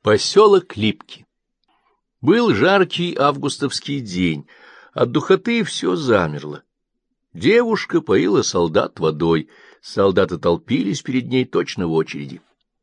Поселок Липки. Был жаркий августовский день, от духоты все замерло. Девушка поила солдат водой, солдаты толпились перед ней точно в очереди.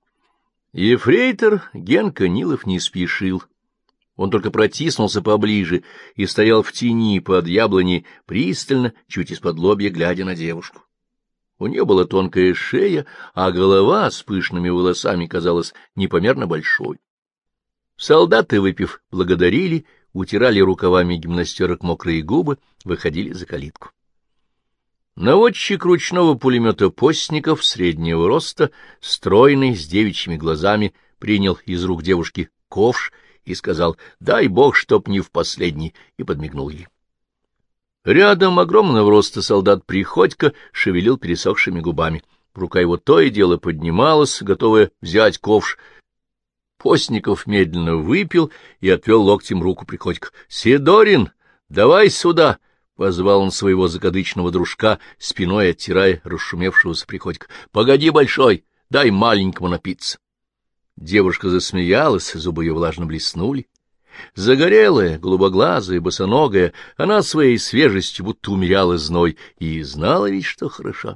Ефрейтор Генка Нилов не спешил. Он только протиснулся поближе и стоял в тени под яблоней, пристально, чуть из-под-лобья, глядя на девушку. У нее была тонкая шея, а голова с пышными волосами казалась непомерно большой. Солдаты, выпив, благодарили, утирали рукавами гимнастерок мокрые губы, выходили за калитку. Наводчик ручного пулемета Постников, среднего роста, стройный, с девичьими глазами, принял из рук девушки ковш и сказал: «Дай бог, чтоб не в последний», и подмигнул ей. Рядом огромного роста солдат Приходько шевелил пересохшими губами. Рука его то и дело поднималась, готовая взять ковш. Постников медленно выпил и отвел локтем руку Приходько. — Сидорин, давай сюда! — позвал он своего закадычного дружка, спиной оттирая расшумевшегося Приходько. — Погоди, большой, дай маленькому напиться. Девушка засмеялась, зубы ее влажно блеснули. Загорелая, голубоглазая, босоногая, она своей свежестью будто умеряла зной и знала ведь, что хороша.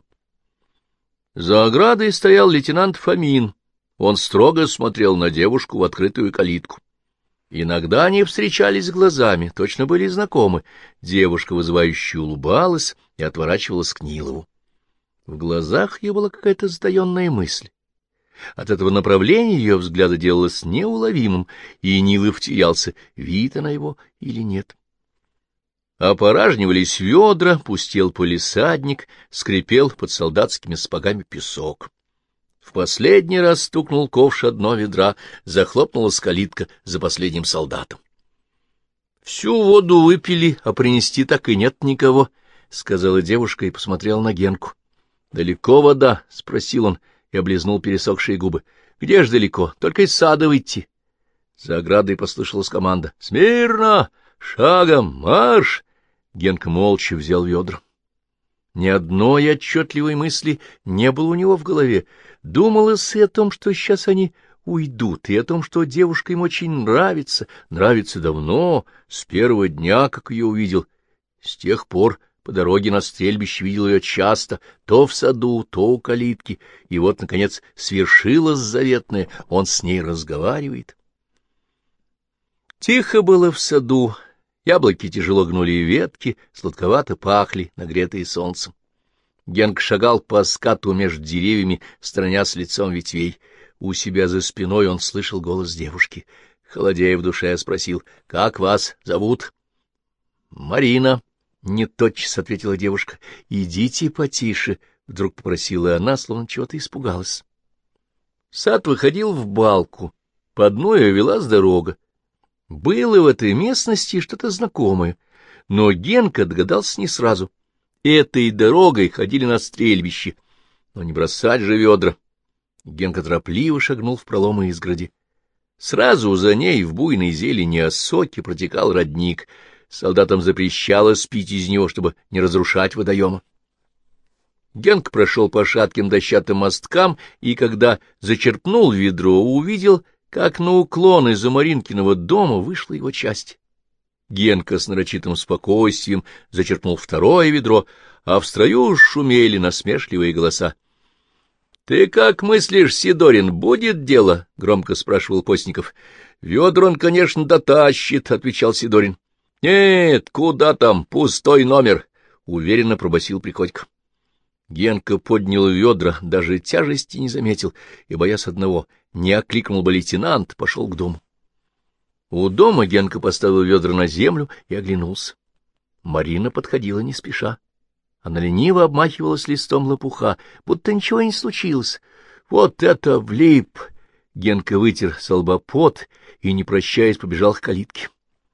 За оградой стоял лейтенант Фомин. Он строго смотрел на девушку в открытую калитку. Иногда они встречались глазами, точно были знакомы. Девушка вызывающе улыбалась и отворачивалась к Нилову. В глазах ее была какая-то затаенная мысль. От этого направления ее взгляда делалось неуловимым, и Нилов терялся, видит она его или нет. Опоражнивались ведра, пустел полисадник, скрипел под солдатскими сапогами песок. В последний раз стукнул ковш одно ведра, захлопнулась калитка за последним солдатом. — Всю воду выпили, а принести так и нет никого, — сказала девушка и посмотрела на Генку. — Далеко вода? — спросил он и облизнул пересохшие губы. — Где ж далеко? Только из сада выйти. За оградой послышалась команда. — Смирно! Шагом! Марш! Генка молча взял ведра. Ни одной отчетливой мысли не было у него в голове. Думалось и о том, что сейчас они уйдут, и о том, что девушка им очень нравится, нравится давно, с первого дня, как ее увидел. С тех пор по дороге на стрельбище видел ее часто, то в саду, то у калитки, и вот, наконец, свершилось заветное, он с ней разговаривает. Тихо было в саду. Яблоки тяжело гнули ветки, сладковато пахли, нагретые солнцем. Генка шагал по скату между деревьями, сторонясь лицом ветвей. У себя за спиной он слышал голос девушки. Холодея в душе спросил: — Как вас зовут? — Марина, — не тотчас ответила девушка. — Идите потише, — вдруг попросила она, словно чего-то испугалась. Сад выходил в балку, по дну ее велась дорога. Было в этой местности что-то знакомое, но Генка догадался не сразу. Этой дорогой ходили на стрельбище, но не бросать же ведра. Генка торопливо шагнул в проломы изгороди. Сразу за ней в буйной зелени осоки протекал родник. Солдатам запрещалось пить из него, чтобы не разрушать водоема. Генка прошел по шатким дощатым мосткам, и когда зачерпнул ведро, увидел, как на уклон из-за Маринкиного дома вышла его часть. Генка с нарочитым спокойствием зачерпнул второе ведро, а в строю шумели насмешливые голоса. — Ты как мыслишь, Сидорин, будет дело? — громко спрашивал Постников. — Ведра он, конечно, дотащит, — отвечал Сидорин. — Нет, куда там, пустой номер, — уверенно пробасил Приходько. Генка поднял ведра, даже тяжести не заметил, и, боясь одного, не окликнул бы лейтенант, пошел к дому. У дома Генка поставил ведра на землю и оглянулся. Марина подходила не спеша. Она лениво обмахивалась листом лопуха, будто ничего не случилось. — Вот это влип! Генка вытер со лба пот и, не прощаясь, побежал к калитке.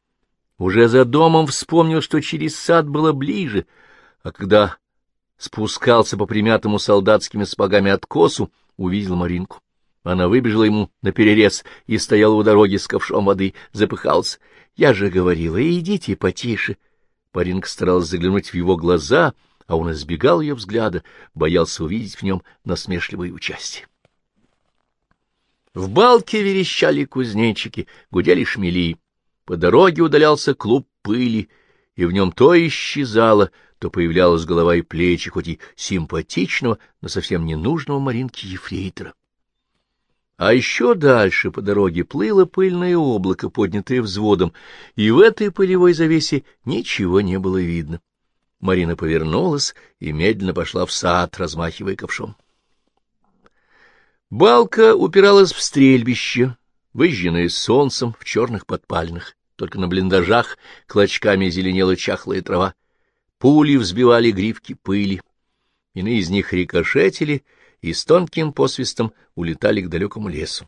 Уже за домом вспомнил, что через сад было ближе, а когда спускался по примятому солдатскими сапогами откосу, увидел Маринку. Она выбежала ему наперерез и стояла у дороги с ковшом воды, запыхалась. — Я же говорила, идите потише. Маринка старалась заглянуть в его глаза, а он избегал ее взгляда, боялся увидеть в нем насмешливое участие. В балке верещали кузнечики, гудели шмели. По дороге удалялся клуб пыли, и в нем то исчезало, то появлялась голова и плечи, хоть и симпатичного, но совсем ненужного Маринке ефрейтора. А еще дальше по дороге плыло пыльное облако, поднятое взводом, и в этой пылевой завесе ничего не было видно. Марина повернулась и медленно пошла в сад, размахивая ковшом. Балка упиралась в стрельбище, выжженное солнцем в черных подпалинах. Только на блиндажах клочками зеленела чахлая трава. Пули взбивали гривки пыли. Иные из них рикошетили и с тонким посвистом улетали к далекому лесу.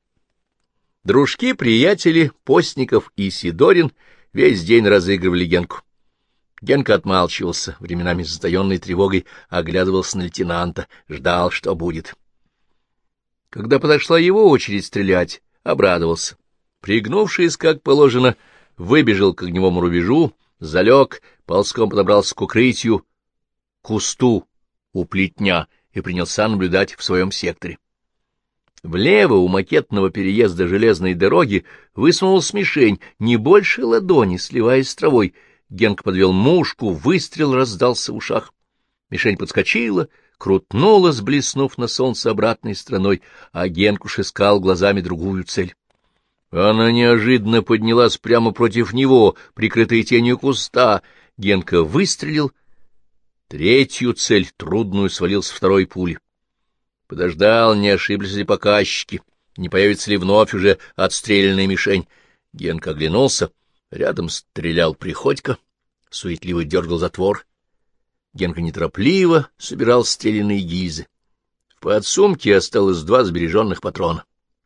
Дружки-приятели Постников и Сидорин весь день разыгрывали Генку. Генка отмалчивался, временами с затаенной тревогой оглядывался на лейтенанта, ждал, что будет. Когда подошла его очередь стрелять, обрадовался. Пригнувшись, как положено, выбежал к огневому рубежу, залег, ползком подобрался к укрытию, кусту у плетня и принялся наблюдать в своем секторе. Влево у макетного переезда железной дороги высунулась мишень, не больше ладони, сливаясь с травой. Генка подвел мушку, выстрел раздался в ушах. Мишень подскочила, крутнулась, блеснув на солнце обратной стороной, а Генкуш искал глазами другую цель. Она неожиданно поднялась прямо против него, прикрытая тенью куста. Генка выстрелил. Третью цель, трудную, свалил с второй пули. Подождал, не ошиблись ли показчики, не появится ли вновь уже отстрелянная мишень. Генка оглянулся. Рядом стрелял Приходько, суетливо дергал затвор. Генка неторопливо собирал стрелянные гильзы. В подсумке осталось 2 сбереженных патрона.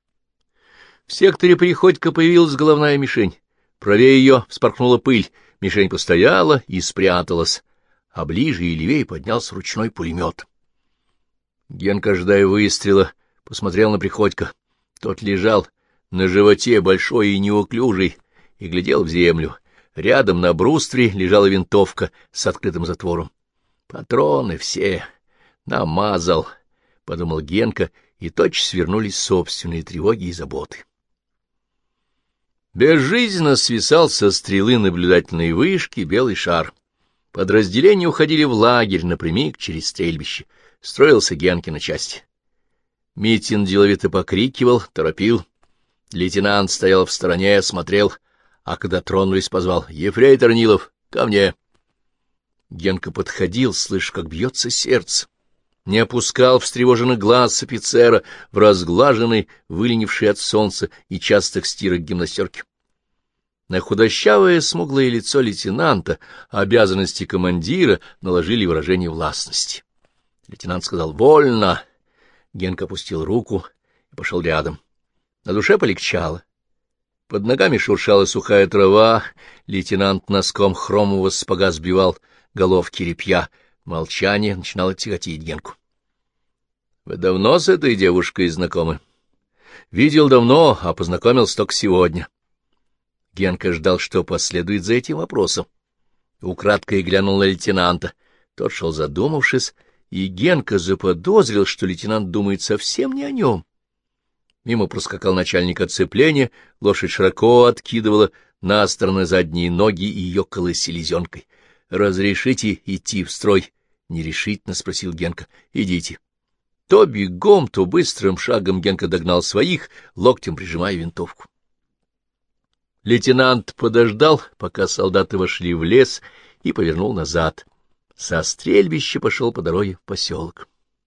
В секторе Приходько появилась головная мишень. Правее ее вспорхнула пыль, мишень постояла и спряталась, а ближе и левее поднялся ручной пулемет. Генка, ожидая выстрела, посмотрел на Приходько. Тот лежал на животе, большой и неуклюжий, и глядел в землю. Рядом на бруствере лежала винтовка с открытым затвором. «Патроны все намазал», — подумал Генка, и тотчас свернулись собственные тревоги и заботы. Безжизненно свисал со стрелы наблюдательной вышки белый шар. Подразделения уходили в лагерь напрямик через стрельбище. Строился Генкина часть. Митин деловито покрикивал, торопил. Лейтенант стоял в стороне, смотрел, а когда тронулись, позвал: «Ефрейтор Нилов, ко мне!» Генка подходил, слыша, как бьется сердце. Не опускал встревоженных глаз офицера в разглаженной, выленившей от солнца и частых стирок гимнастерке. На худощавое смуглое лицо лейтенанта обязанности командира наложили выражение властности. Лейтенант сказал: «Вольно!» Генка опустил руку и пошел рядом. На душе полегчало. Под ногами шуршала сухая трава, лейтенант носком хромового сапога сбивал головки репья. Молчание начинало тяготить Генку. — Вы давно с этой девушкой знакомы? — Видел давно, а познакомился только сегодня. Генка ждал, что последует за этим вопросом. Украдкой глянул на лейтенанта. Тот шел задумавшись, и Генка заподозрил, что лейтенант думает совсем не о нем. Мимо проскакал начальник оцепления, лошадь широко откидывала на стороны задние ноги и ёкала селезенкой. — Разрешите идти в строй? — нерешительно спросил Генка. — Идите. То бегом, то быстрым шагом Генка догнал своих, локтем прижимая винтовку. Лейтенант подождал, пока солдаты вошли в лес, и повернул назад. Со стрельбища пошел по дороге в поселок.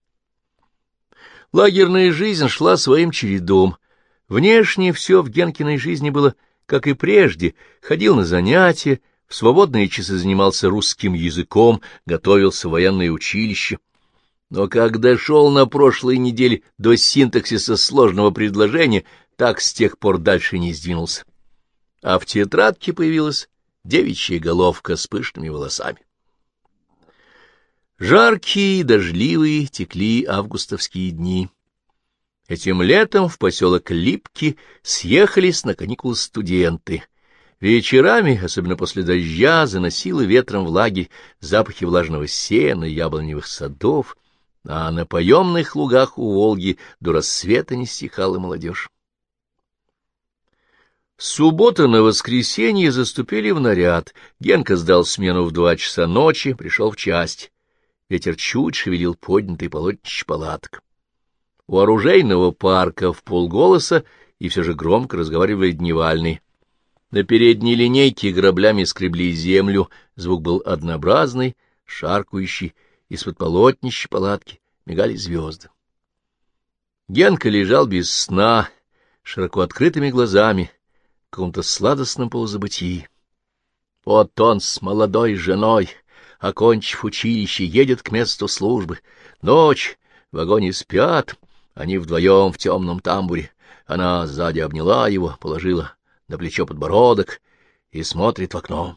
Лагерная жизнь шла своим чередом. Внешне все в Генкиной жизни было, как и прежде. Ходил на занятия, в свободные часы занимался русским языком, готовился в военное училище. Но когда шел на прошлой неделе до синтаксиса сложного предложения, так с тех пор дальше не сдвинулся. А в тетрадке появилась девичья головка с пышными волосами. Жаркие, дождливые текли августовские дни. Этим летом в поселок Липки съехались на каникулы студенты. Вечерами, особенно после дождя, заносило ветром в лагерь запахи влажного сена, яблоневых садов. а на поемных лугах у Волги до рассвета не стихала молодежь. Суббота на воскресенье заступили в наряд. Генка сдал смену в 2 часа ночи, пришел в часть. Ветер чуть шевелил поднятый полотнище палаток. У оружейного парка вполголоса и все же громко разговаривали дневальные. На передней линейке граблями скребли землю, звук был однообразный, шаркающий, из-под полотнища палатки мигали звезды. Генка лежал без сна, широко открытыми глазами, в каком-то сладостном полузабытии. Вот он с молодой женой, окончив училище, едет к месту службы. Ночь, в вагоне спят, они вдвоем в темном тамбуре. Она сзади обняла его, положила на плечо подбородок и смотрит в окно.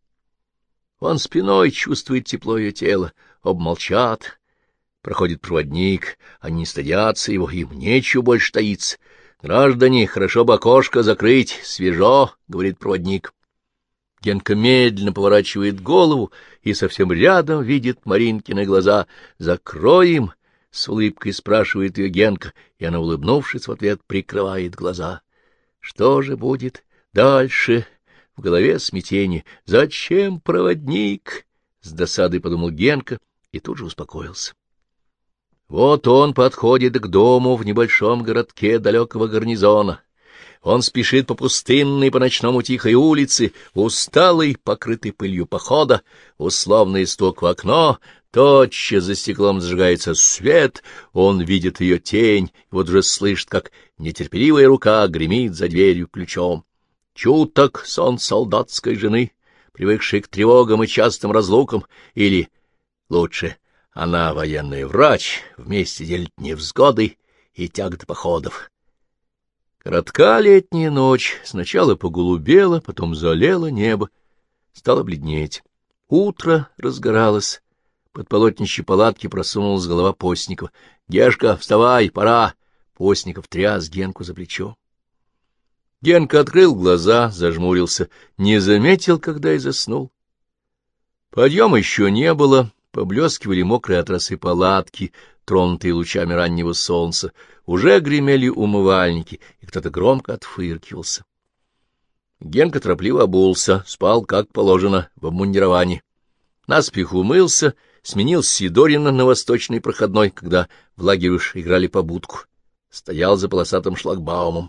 Он спиной чувствует тепло ее тела, оба молчат. Проходит проводник, они не стыдятся его, им нечего больше таиться. «Граждане, хорошо бы окошко закрыть, свежо», — говорит проводник. Генка медленно поворачивает голову и совсем рядом видит Маринкины глаза. «Закроем?» — с улыбкой спрашивает ее Генка, и она, улыбнувшись в ответ, прикрывает глаза. Что же будет дальше? В голове смятение. «Зачем проводник?» — с досадой подумал Генка и тут же успокоился. Вот он подходит к дому в небольшом городке далекого гарнизона. Он спешит по пустынной, по-ночному тихой улице, усталый, покрытый пылью похода, условный стук в окно, тотчас за стеклом зажигается свет, он видит ее тень, и вот уже слышит, как нетерпеливая рука гремит за дверью ключом. Чуток сон солдатской жены, привыкшей к тревогам и частым разлукам, или, лучше, она военный врач, вместе делит невзгоды и тяготы походов. Коротка летняя ночь, сначала поголубела, потом залила небо, стало бледнеть. Утро разгоралось, под полотнище палатки просунулась голова Постникова. — Гешка, вставай, пора! Постников тряс Генку за плечо. Генка открыл глаза, зажмурился, не заметил, когда и заснул. Подъема еще не было. Поблескивали мокрые от росы палатки, тронутые лучами раннего солнца, уже гремели умывальники, и кто-то громко отфыркивался. Генка торопливо обулся, спал, как положено, в обмундировании. Наспех умылся, сменил Сидорина на восточной проходной, когда в лагере уж играли по будку. Стоял за полосатым шлагбаумом.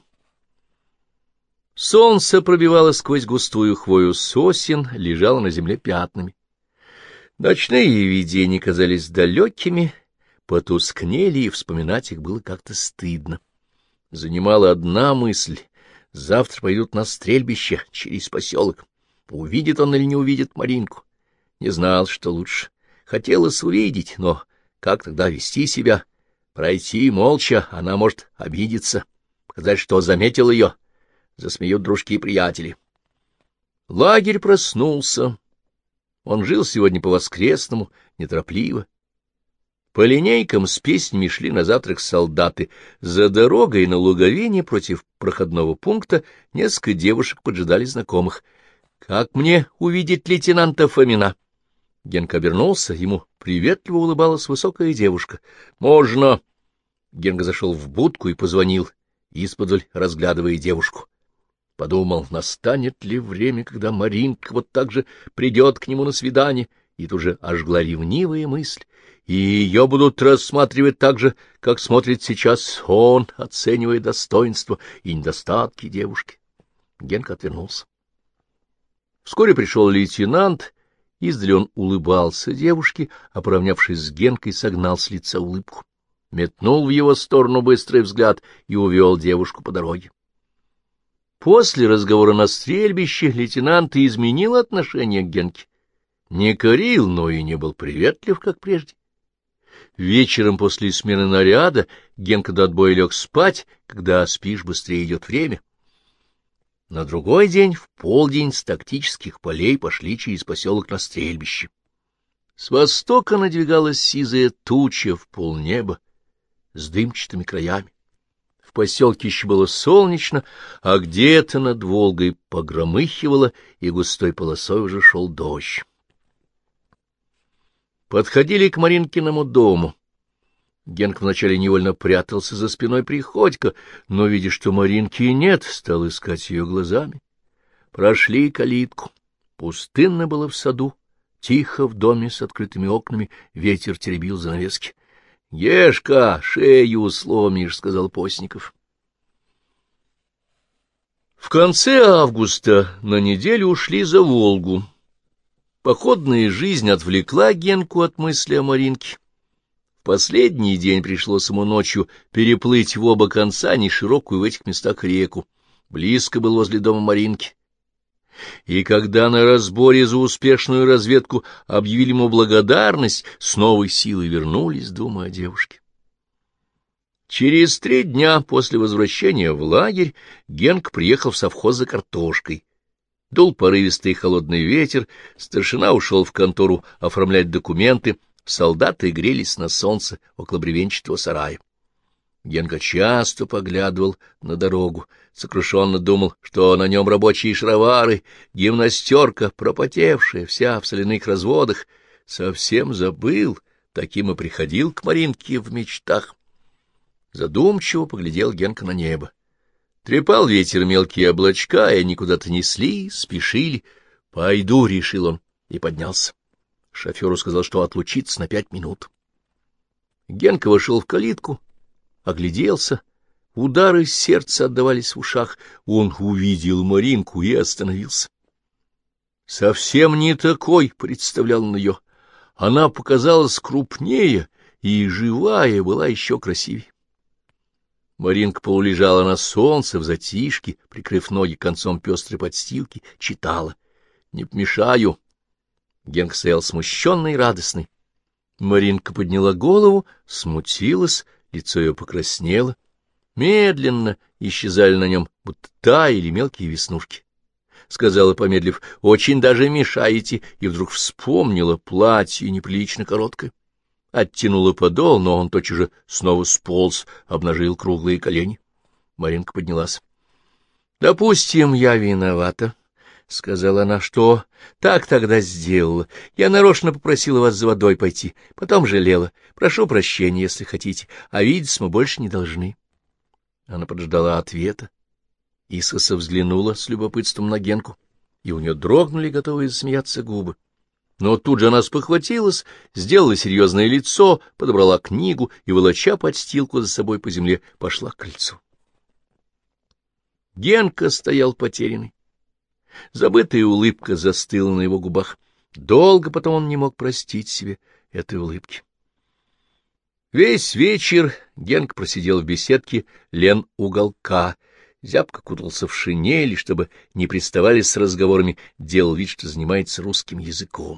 Солнце пробивало сквозь густую хвою сосен, лежало на земле пятнами. Ночные видения казались далекими, потускнели, и вспоминать их было как-то стыдно. Занимала одна мысль — завтра пойдут на стрельбище через поселок. Увидит он или не увидит Маринку? Не знал, что лучше. Хотелось увидеть, но как тогда вести себя? Пройти молча, она может обидеться, показать, что заметил ее. Засмеют дружки и приятели. Лагерь проснулся. Он жил сегодня по-воскресному, неторопливо. По линейкам с песнями шли на завтрак солдаты. За дорогой на луговине против проходного пункта несколько девушек поджидали знакомых. — Как мне увидеть лейтенанта Фомина? Генка обернулся, ему приветливо улыбалась высокая девушка. — Можно. Генка зашел в будку и позвонил, исподволь разглядывая девушку. Подумал, настанет ли время, когда Маринка вот так же придет к нему на свидание, и тут же ожгла ревнивая мысль, и ее будут рассматривать так же, как смотрит сейчас он, оценивая достоинства и недостатки девушки. Генка отвернулся. Вскоре пришел лейтенант, издали он улыбался девушке, а, поравнявшись с Генкой, согнал с лица улыбку, метнул в его сторону быстрый взгляд и увел девушку по дороге. После разговора на стрельбище лейтенант изменил отношение к Генке. Не корил, но и не был приветлив, как прежде. Вечером после смены наряда Генка до отбоя лег спать, когда спишь, быстрее идет время. На другой день, в полдень, с тактических полей пошли через поселок на стрельбище. С востока надвигалась сизая туча в полнеба с дымчатыми краями. В поселке еще было солнечно, а где-то над Волгой погромыхивало, и густой полосой уже шел дождь. Подходили к Маринкиному дому. Генка вначале невольно прятался за спиной Приходько, но, видя, что Маринки нет, стал искать ее глазами. Прошли калитку. Пустынно было в саду, тихо в доме с открытыми окнами, ветер теребил занавески. — Гешка, шею сломишь, — сказал Постников. В конце августа на неделю ушли за Волгу. Походная жизнь отвлекла Генку от мысли о Маринке. В последний день пришлось ему ночью переплыть в оба конца неширокую в этих местах реку. Близко был возле дома Маринки. И когда на разборе за успешную разведку объявили ему благодарность, с новой силой вернулись, думая о девушке. Через 3 дня после возвращения в лагерь Генка приехал в совхоз за картошкой. Дул порывистый холодный ветер, старшина ушел в контору оформлять документы, солдаты грелись на солнце около бревенчатого сарая. Генка часто поглядывал на дорогу, сокрушенно думал, что на нем рабочие шаровары, гимнастерка, пропотевшая, вся в соляных разводах. Совсем забыл, таким и приходил к Маринке в мечтах. Задумчиво поглядел Генка на небо. Трепал ветер мелкие облачка, и они куда-то несли, спешили. «Пойду», — решил он, и поднялся. Шоферу сказал, что отлучится на 5 минут. Генка вошел в калитку, огляделся. Удары сердца отдавались в ушах. Он увидел Маринку и остановился. Совсем не такой представлял он ее. Она показалась крупнее, и живая была еще красивее. Маринка полулежала на солнце в затишке, прикрыв ноги концом пестрой подстилки, читала. «Не помешаю». Генка стоял смущенный и радостный. Маринка подняла голову, смутилась, лицо ее покраснело. Медленно исчезали на нем, будто таяли мелкие веснушки. Сказала, помедлив, «Очень даже мешаете», и вдруг вспомнила платье неприлично короткое. Оттянула подол, но он тотчас же снова сполз, обнажил круглые колени. Маринка поднялась. — Допустим, я виновата, — сказала она, — что так тогда сделала. Я нарочно попросила вас за водой пойти, потом жалела. Прошу прощения, если хотите, а видеться мы больше не должны. Она подждала ответа, искоса взглянула с любопытством на Генку, и у нее дрогнули, готовые засмеяться губы. Но тут же она спохватилась, сделала серьезное лицо, подобрала книгу и, волоча подстилку за собой по земле, пошла к крыльцу. Генка стоял потерянный. Забытая улыбка застыла на его губах. Долго потом он не мог простить себе этой улыбки. Весь вечер Генка просидел в беседке Лен-уголка, зябко кутался в шинели, чтобы не приставали с разговорами, делал вид, что занимается русским языком.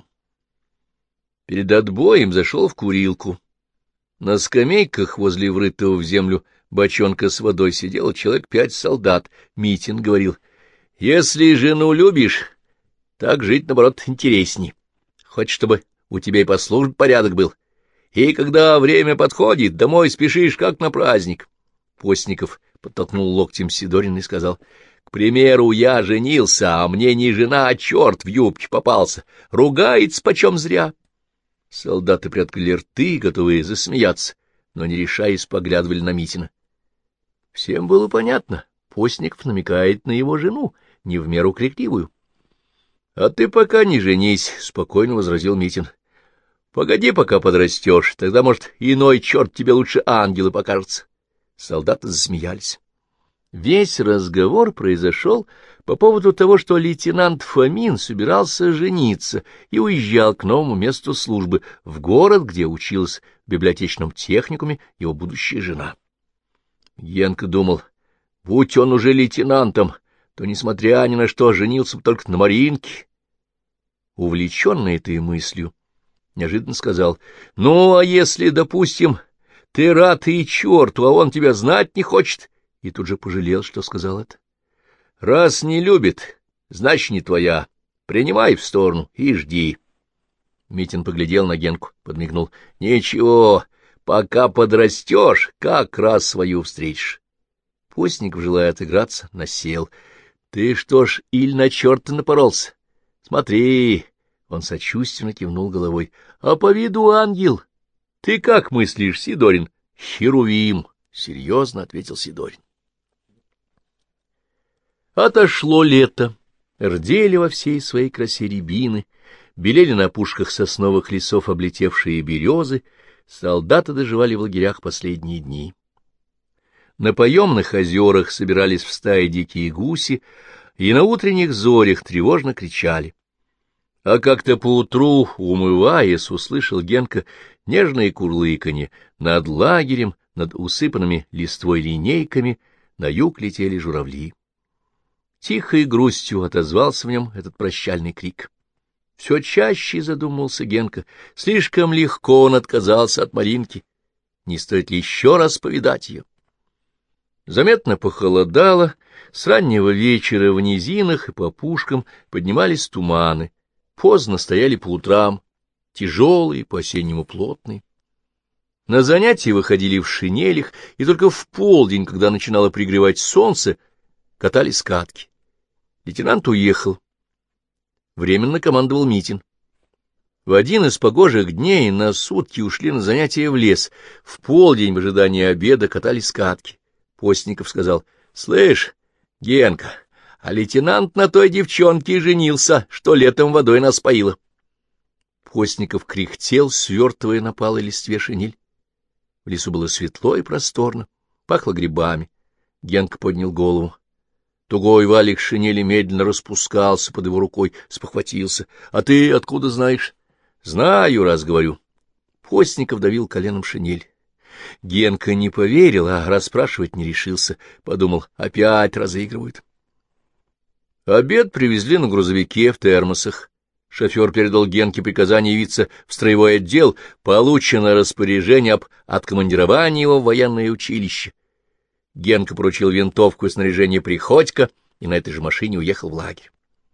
Перед отбоем зашел в курилку. На скамейках возле врытого в землю бочонка с водой сидело человек 5 солдат. Митин говорил: «Если жену любишь, так жить, наоборот, интересней. Хочешь, чтобы у тебя и по службе порядок был. И когда время подходит, домой спешишь, как на праздник». Постников подтолкнул локтем Сидорина и сказал: «К примеру, я женился, а мне не жена, а черт в юбке попался. Ругается почем зря». Солдаты приоткрыли рты, готовые засмеяться, но, не решаясь, поглядывали на Митина. Всем было понятно, Постников намекает на его жену, не в меру крикливую. — А ты пока не женись, — спокойно возразил Митин. — Погоди, пока подрастешь, тогда, может, иной черт тебе лучше ангела покажется. Солдаты засмеялись. Весь разговор произошел по поводу того, что лейтенант Фомин собирался жениться и уезжал к новому месту службы, в город, где училась в библиотечном техникуме его будущая жена. Генка думал, будь он уже лейтенантом, то, несмотря ни на что, женился бы только на Маринке. Увлеченный этой мыслью, неожиданно сказал: — Ну, а если, допустим, ты рад и черту, а он тебя знать не хочет? И тут же пожалел, что сказал это. — Раз не любит, значит, не твоя. Принимай в сторону и жди. Митин поглядел на Генку, подмигнул. — Ничего, пока подрастешь, как раз свою встретишь. Постников, желая отыграться, насел. — Ты что ж, иль на черта напоролся? Смотри! Он сочувственно кивнул головой. — А по виду ангел. Ты как мыслишь, Сидорин, Херувим, — серьезно ответил Сидорин. Отошло лето. Рдели во всей своей красе рябины, белели на опушках сосновых лесов облетевшие березы, солдаты доживали в лагерях последние дни. На поемных озерах собирались в стаи дикие гуси, и на утренних зорях тревожно кричали. А как-то поутру, умываясь, услышал Генка нежное курлыканье. Над лагерем, над усыпанными листвой линейками на юг летели журавли. Тихой грустью отозвался в нем этот прощальный крик. Все чаще задумался Генка, слишком легко он отказался от Маринки. Не стоит ли еще раз повидать ее? Заметно похолодало, с раннего вечера в низинах и по опушкам поднимались туманы, поздно стояли по утрам, тяжелые, по-осеннему плотные. На занятия выходили в шинелях, и только в полдень, когда начинало пригревать солнце, катались катки. Лейтенант уехал. Временно командовал Митин. В один из погожих дней на сутки ушли на занятия в лес. В полдень в ожидании обеда катались катки. Постников сказал: — Слышь, Генка, а лейтенант на той девчонке женился, что летом водой нас поила. Постников кряхтел, свертывая на палой листве шинель. В лесу было светло и просторно, пахло грибами. Генка поднял голову. Тугой валик шинели медленно распускался под его рукой, спохватился. — А ты откуда знаешь? — Знаю, раз говорю. Постников давил коленом шинель. Генка не поверил, а расспрашивать не решился. Подумал, опять разыгрывают. Обед привезли на грузовике в термосах. Шофер передал Генке приказание явиться в строевой отдел, получено распоряжение об откомандировании его в военное училище. Генка поручил винтовку и снаряжение Приходько, и на этой же машине уехал в лагерь.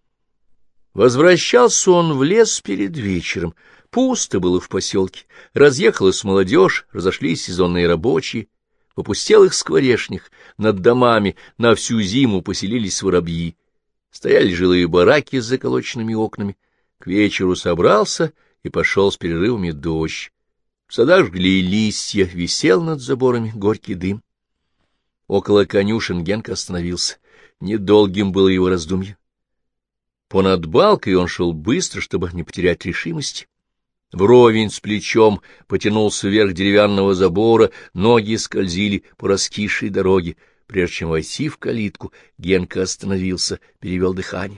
Возвращался он в лес перед вечером. Пусто было в поселке. Разъехалась молодежь, разошлись сезонные рабочие. В опустелых скворечнях над домами на всю зиму поселились воробьи. Стояли жилые бараки с заколоченными окнами. К вечеру собрался и пошел с перерывами дождь. В садах жгли листья, висел над заборами горький дым. Около конюшен Генка остановился. Недолгим было его раздумье. Понад балкой он шел быстро, чтобы не потерять решимости. Вровень с плечом потянулся вверх деревянного забора, ноги скользили по раскисшей дороге. Прежде чем войти в калитку, Генка остановился, перевел дыхание.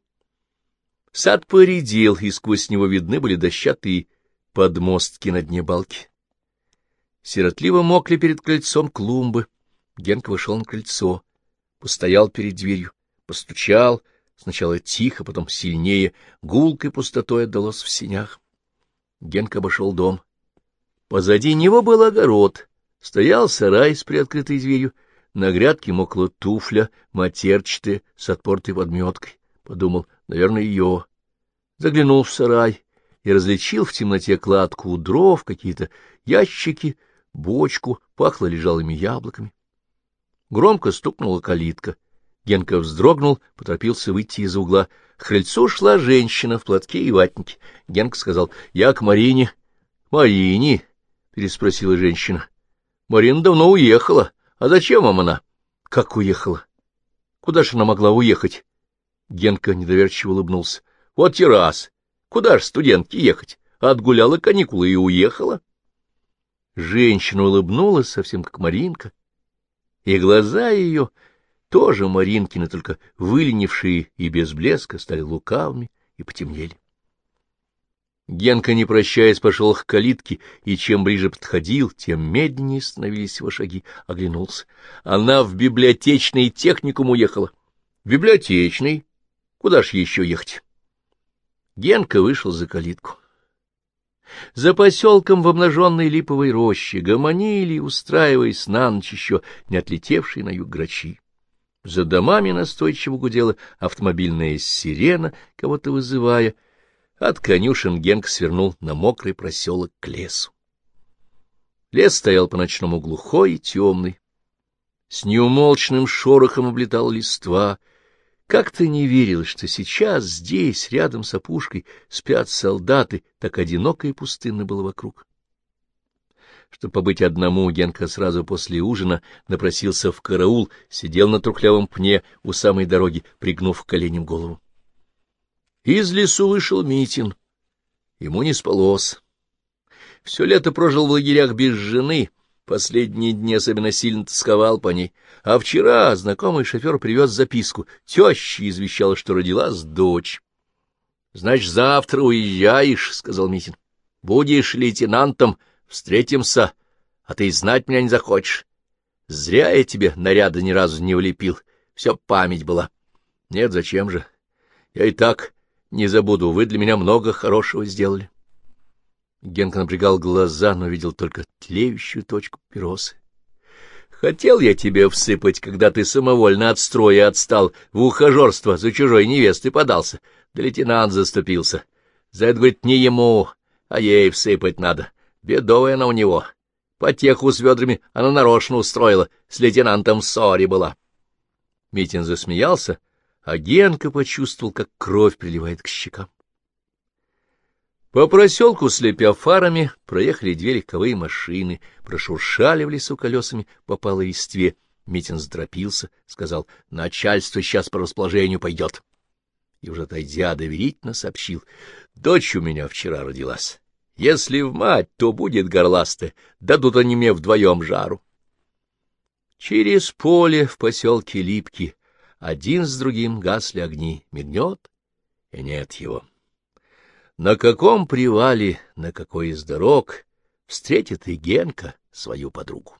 Сад поредел, и сквозь него видны были дощатые подмостки на дне балки. Сиротливо мокли перед крыльцом клумбы. Генка вышел на крыльцо, постоял перед дверью, постучал, сначала тихо, потом сильнее, гулкой пустотой отдалось в сенях. Генка обошел дом. Позади него был огород, стоял сарай с приоткрытой дверью, на грядке мокла туфля, матерчатая, с отпортой подметкой. Подумал, наверное, ее. Заглянул в сарай и различил в темноте кладку дров, какие-то ящики, бочку, пахло лежалыми яблоками. Громко стукнула калитка. Генка вздрогнул, поторопился выйти из угла. К крыльцу шла женщина в платке и ватнике. Генка сказал: — Я к Марине. — Марине? — переспросила женщина. — Марина давно уехала. А зачем вам она? — Как уехала? Куда ж она могла уехать? Генка недоверчиво улыбнулся. — Вот и раз. Куда ж студентке ехать? Отгуляла каникулы и уехала. Женщина улыбнулась совсем как Маринка. И глаза ее, тоже Маринкины, только выленившие и без блеска, стали лукавыми и потемнели. Генка, не прощаясь, пошел к калитке, и чем ближе подходил, тем медленнее становились его шаги. Оглянулся. Она в библиотечный техникум уехала. — В библиотечный? Куда ж еще ехать? Генка вышел за калитку. За поселком в обнаженной липовой роще гомонили, устраиваясь на ночь еще не отлетевшие на юг грачи. За домами настойчиво гудела автомобильная сирена, кого-то вызывая. От конюшен Генка свернул на мокрый проселок к лесу. Лес стоял по-ночному глухой и темный. С неумолчным шорохом облетала листва. Как-то не верилось, что сейчас здесь, рядом с опушкой, спят солдаты, так одиноко и пустынно было вокруг. Чтобы побыть одному, Генка сразу после ужина напросился в караул, сидел на трухлявом пне у самой дороги, пригнув коленям голову. Из лесу вышел Митин. Ему не спалось. Все лето прожил в лагерях без жены, последние дни особенно сильно тосковал по ней. А вчера знакомый шофер привез записку. Теща извещала, что родилась дочь. — Значит, завтра уезжаешь, — сказал Митин. — Будешь лейтенантом, встретимся, а ты и знать меня не захочешь. Зря я тебе наряда ни разу не влепил, все память была. Нет, зачем же? Я и так не забуду, вы для меня много хорошего сделали. Генка напрягал глаза, но видел только тлеющую точку папиросы. Хотел я тебе всыпать, когда ты самовольно от строя отстал, в ухажерство за чужой невестой подался, да лейтенант заступился. За это, говорит, не ему, а ей всыпать надо. Бедовая она у него. Потеху с ведрами она нарочно устроила, с лейтенантом в ссоре была. Митин засмеялся, а Генка почувствовал, как кровь приливает к щекам. По проселку, слепя фарами, проехали две легковые машины, прошуршали в лесу колесами по палой листве. Митин заторопился, сказал: начальство сейчас по расположению пойдет. И уже отойдя, доверительно сообщил: дочь у меня вчера родилась. Если в мать, то будет горластая, дадут они мне вдвоем жару. Через поле в поселке Липки один с другим гасли огни, мигнет, и нет его. На каком привале, на какой из дорог встретит и Генка свою подругу?